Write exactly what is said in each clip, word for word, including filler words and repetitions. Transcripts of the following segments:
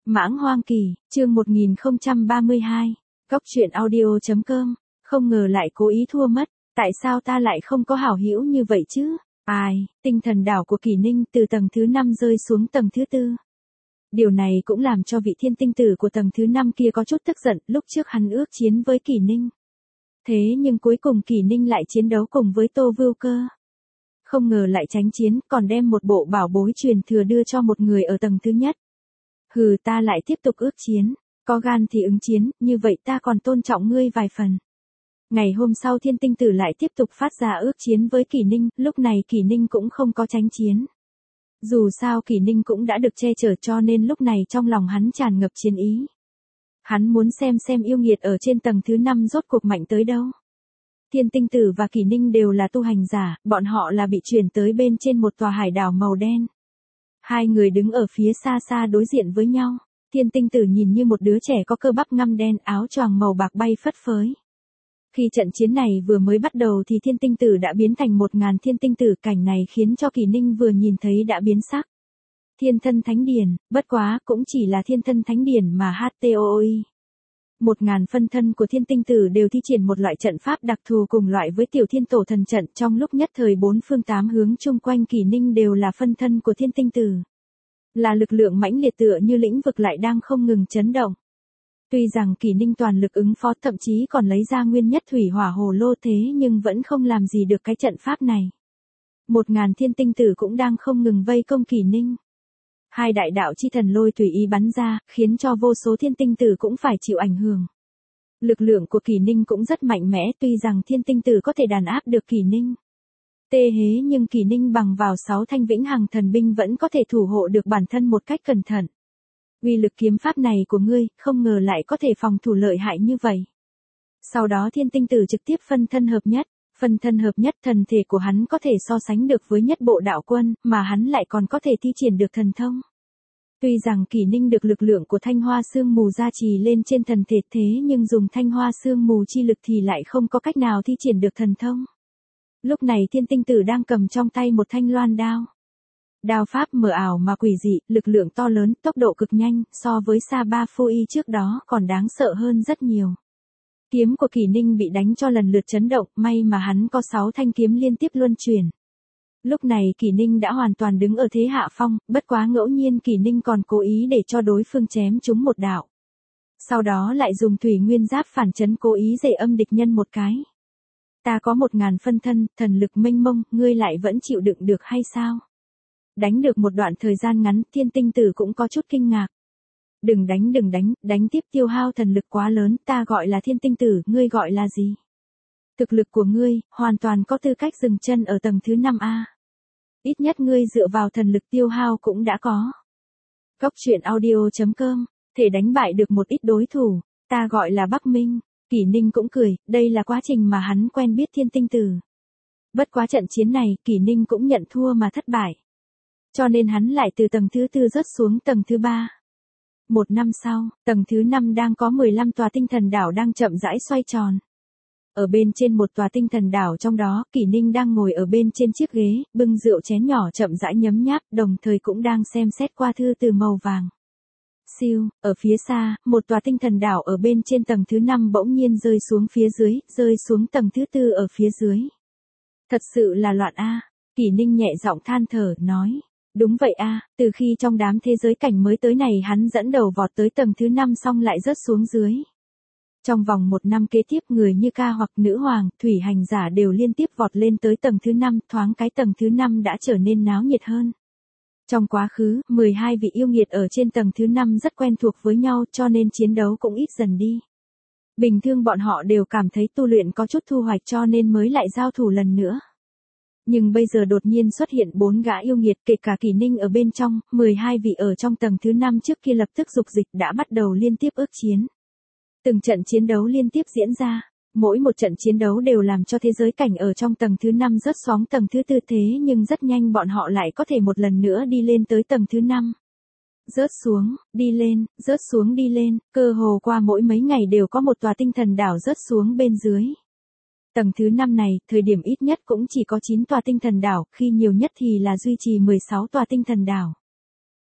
Mãng Hoang Kỳ, chương một nghìn không trăm ba mươi hai, Góc truyện audio chấm com, không ngờ lại cố ý thua mất, tại sao ta lại không có hảo hữu như vậy chứ? Ai, tinh thần đảo của Kỷ Ninh từ tầng thứ năm rơi xuống tầng thứ tư. Điều này cũng làm cho vị thiên tinh tử của tầng thứ năm kia có chút tức giận, lúc trước hắn ước chiến với Kỷ Ninh. Thế nhưng cuối cùng Kỷ Ninh lại chiến đấu cùng với Tô Vưu Cơ. Không ngờ lại tránh chiến, còn đem một bộ bảo bối truyền thừa đưa cho một người ở tầng thứ nhất. Hừ, ta lại tiếp tục ước chiến, có gan thì ứng chiến, như vậy ta còn tôn trọng ngươi vài phần. Ngày hôm sau thiên tinh tử lại tiếp tục phát ra ước chiến với Kỷ Ninh, lúc này Kỷ Ninh cũng không có tránh chiến. Dù sao Kỷ Ninh cũng đã được che chở cho nên lúc này trong lòng hắn tràn ngập chiến ý. Hắn muốn xem xem yêu nghiệt ở trên tầng thứ năm rốt cuộc mạnh tới đâu. Thiên tinh tử và Kỷ Ninh đều là tu hành giả, bọn họ là bị chuyển tới bên trên một tòa hải đảo màu đen. Hai người đứng ở phía xa xa đối diện với nhau, thiên tinh tử nhìn như một đứa trẻ có cơ bắp ngăm đen, áo choàng màu bạc bay phất phới. Khi trận chiến này vừa mới bắt đầu thì thiên tinh tử đã biến thành một ngàn thiên tinh tử, cảnh này khiến cho Kỷ Ninh vừa nhìn thấy đã biến sắc. Thiên thân thánh điển, bất quá cũng chỉ là thiên thân thánh điển mà HTOI. Một ngàn phân thân của thiên tinh tử đều thi triển một loại trận pháp đặc thù cùng loại với tiểu thiên tổ thần trận, trong lúc nhất thời bốn phương tám hướng chung quanh Kỷ Ninh đều là phân thân của thiên tinh tử. Là lực lượng mãnh liệt tựa như lĩnh vực lại đang không ngừng chấn động. Tuy rằng Kỷ Ninh toàn lực ứng phó, thậm chí còn lấy ra nguyên nhất thủy hỏa hồ lô, thế nhưng vẫn không làm gì được cái trận pháp này. Một ngàn thiên tinh tử cũng đang không ngừng vây công Kỷ Ninh. Hai đại đạo chi thần lôi tùy ý bắn ra, khiến cho vô số thiên tinh tử cũng phải chịu ảnh hưởng. Lực lượng của Kỷ Ninh cũng rất mạnh mẽ, tuy rằng thiên tinh tử có thể đàn áp được Kỷ Ninh. Tê hế nhưng Kỷ Ninh bằng vào sáu thanh vĩnh hằng thần binh vẫn có thể thủ hộ được bản thân một cách cẩn thận. Uy lực kiếm pháp này của ngươi, không ngờ lại có thể phòng thủ lợi hại như vậy. Sau đó thiên tinh tử trực tiếp phân thân hợp nhất. Phân thân hợp nhất, thần thể của hắn có thể so sánh được với nhất bộ đạo quân, mà hắn lại còn có thể thi triển được thần thông. Tuy rằng Kỷ Ninh được lực lượng của thanh hoa sương mù gia trì lên trên thần thể, thế nhưng dùng thanh hoa sương mù chi lực thì lại không có cách nào thi triển được thần thông. Lúc này thiên tinh tử đang cầm trong tay một thanh loan đao. Đao pháp mờ ảo mà quỷ dị, lực lượng to lớn, tốc độ cực nhanh, so với Sa Ba Phu Y trước đó còn đáng sợ hơn rất nhiều. Kiếm của Kỷ Ninh bị đánh cho lần lượt chấn động, may mà hắn có sáu thanh kiếm liên tiếp luân chuyển. Lúc này Kỷ Ninh đã hoàn toàn đứng ở thế hạ phong, bất quá ngẫu nhiên Kỷ Ninh còn cố ý để cho đối phương chém trúng một đạo. Sau đó lại dùng thủy nguyên giáp phản chấn, cố ý dày âm địch nhân một cái. Ta có một ngàn phân thân, thần lực mênh mông, ngươi lại vẫn chịu đựng được hay sao? Đánh được một đoạn thời gian ngắn, thiên tinh tử cũng có chút kinh ngạc. Đừng đánh đừng đánh, đánh tiếp tiêu hao thần lực quá lớn, ta gọi là thiên tinh tử, ngươi gọi là gì? Thực lực của ngươi, hoàn toàn có tư cách dừng chân ở tầng thứ năm A. Ít nhất ngươi dựa vào thần lực tiêu hao cũng đã có. Góc truyện audio chấm com, thể đánh bại được một ít đối thủ, ta gọi là Bắc Minh. Kỷ Ninh cũng cười, đây là quá trình mà hắn quen biết thiên tinh tử. Bất quá trận chiến này, Kỷ Ninh cũng nhận thua mà thất bại. Cho nên hắn lại từ tầng thứ tư rớt xuống tầng thứ ba. Một năm sau, tầng thứ năm đang có mười lăm tòa tinh thần đảo đang chậm rãi xoay tròn. Ở bên trên một tòa tinh thần đảo trong đó, Kỷ Ninh đang ngồi ở bên trên chiếc ghế, bưng rượu chén nhỏ chậm rãi nhấm nháp, đồng thời cũng đang xem xét qua thư từ màu vàng. Siêu, ở phía xa, một tòa tinh thần đảo ở bên trên tầng thứ năm bỗng nhiên rơi xuống phía dưới, rơi xuống tầng thứ tư ở phía dưới. Thật sự là loạn a. Kỷ Ninh nhẹ giọng than thở, nói. Đúng vậy a, từ khi trong đám thế giới cảnh mới tới này hắn dẫn đầu vọt tới tầng thứ năm xong lại rớt xuống dưới. Trong vòng một năm kế tiếp, người như ca hoặc nữ hoàng, thủy hành giả đều liên tiếp vọt lên tới tầng thứ năm, thoáng cái tầng thứ năm đã trở nên náo nhiệt hơn. Trong quá khứ, mười hai vị yêu nghiệt ở trên tầng thứ năm rất quen thuộc với nhau, cho nên chiến đấu cũng ít dần đi. Bình thường bọn họ đều cảm thấy tu luyện có chút thu hoạch cho nên mới lại giao thủ lần nữa. Nhưng bây giờ đột nhiên xuất hiện bốn gã yêu nghiệt, kể cả Kỷ Ninh ở bên trong, mười hai vị ở trong tầng thứ năm trước kia lập tức dục dịch đã bắt đầu liên tiếp ước chiến. Từng trận chiến đấu liên tiếp diễn ra, mỗi một trận chiến đấu đều làm cho thế giới cảnh ở trong tầng thứ năm rớt xuống tầng thứ tư, thế nhưng rất nhanh bọn họ lại có thể một lần nữa đi lên tới tầng thứ năm. Rớt xuống, đi lên, rớt xuống đi lên, cơ hồ qua mỗi mấy ngày đều có một tòa tinh thần đảo rớt xuống bên dưới. Tầng thứ năm này, thời điểm ít nhất cũng chỉ có chín tòa tinh thần đảo, khi nhiều nhất thì là duy trì mười sáu tòa tinh thần đảo.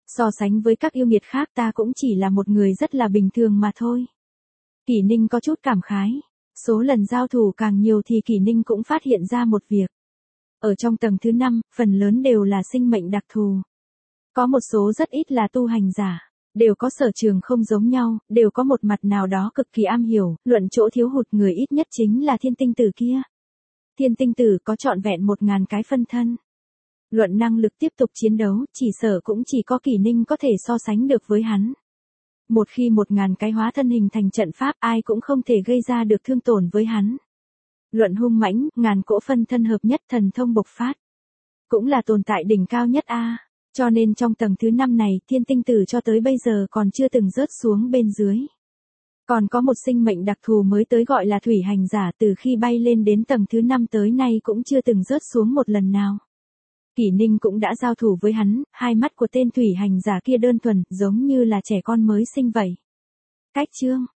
So sánh với các yêu nghiệt khác ta cũng chỉ là một người rất là bình thường mà thôi. Kỷ Ninh có chút cảm khái. Số lần giao thủ càng nhiều thì Kỷ Ninh cũng phát hiện ra một việc. Ở trong tầng thứ năm, phần lớn đều là sinh mệnh đặc thù. Có một số rất ít là tu hành giả. Đều có sở trường không giống nhau, đều có một mặt nào đó cực kỳ am hiểu, luận chỗ thiếu hụt người ít nhất chính là thiên tinh tử kia. Thiên tinh tử có trọn vẹn một ngàn cái phân thân. Luận năng lực tiếp tục chiến đấu, chỉ sở cũng chỉ có Kỷ Ninh có thể so sánh được với hắn. Một khi một ngàn cái hóa thân hình thành trận pháp ai cũng không thể gây ra được thương tổn với hắn. Luận hung mãnh, ngàn cỗ phân thân hợp nhất thần thông bộc phát. Cũng là tồn tại đỉnh cao nhất a. Cho nên trong tầng thứ năm này thiên tinh tử cho tới bây giờ còn chưa từng rớt xuống bên dưới. Còn có một sinh mệnh đặc thù mới tới gọi là thủy hành giả từ khi bay lên đến tầng thứ năm tới nay cũng chưa từng rớt xuống một lần nào. Kỷ Ninh cũng đã giao thủ với hắn, hai mắt của tên thủy hành giả kia đơn thuần giống như là trẻ con mới sinh vậy. Cách chương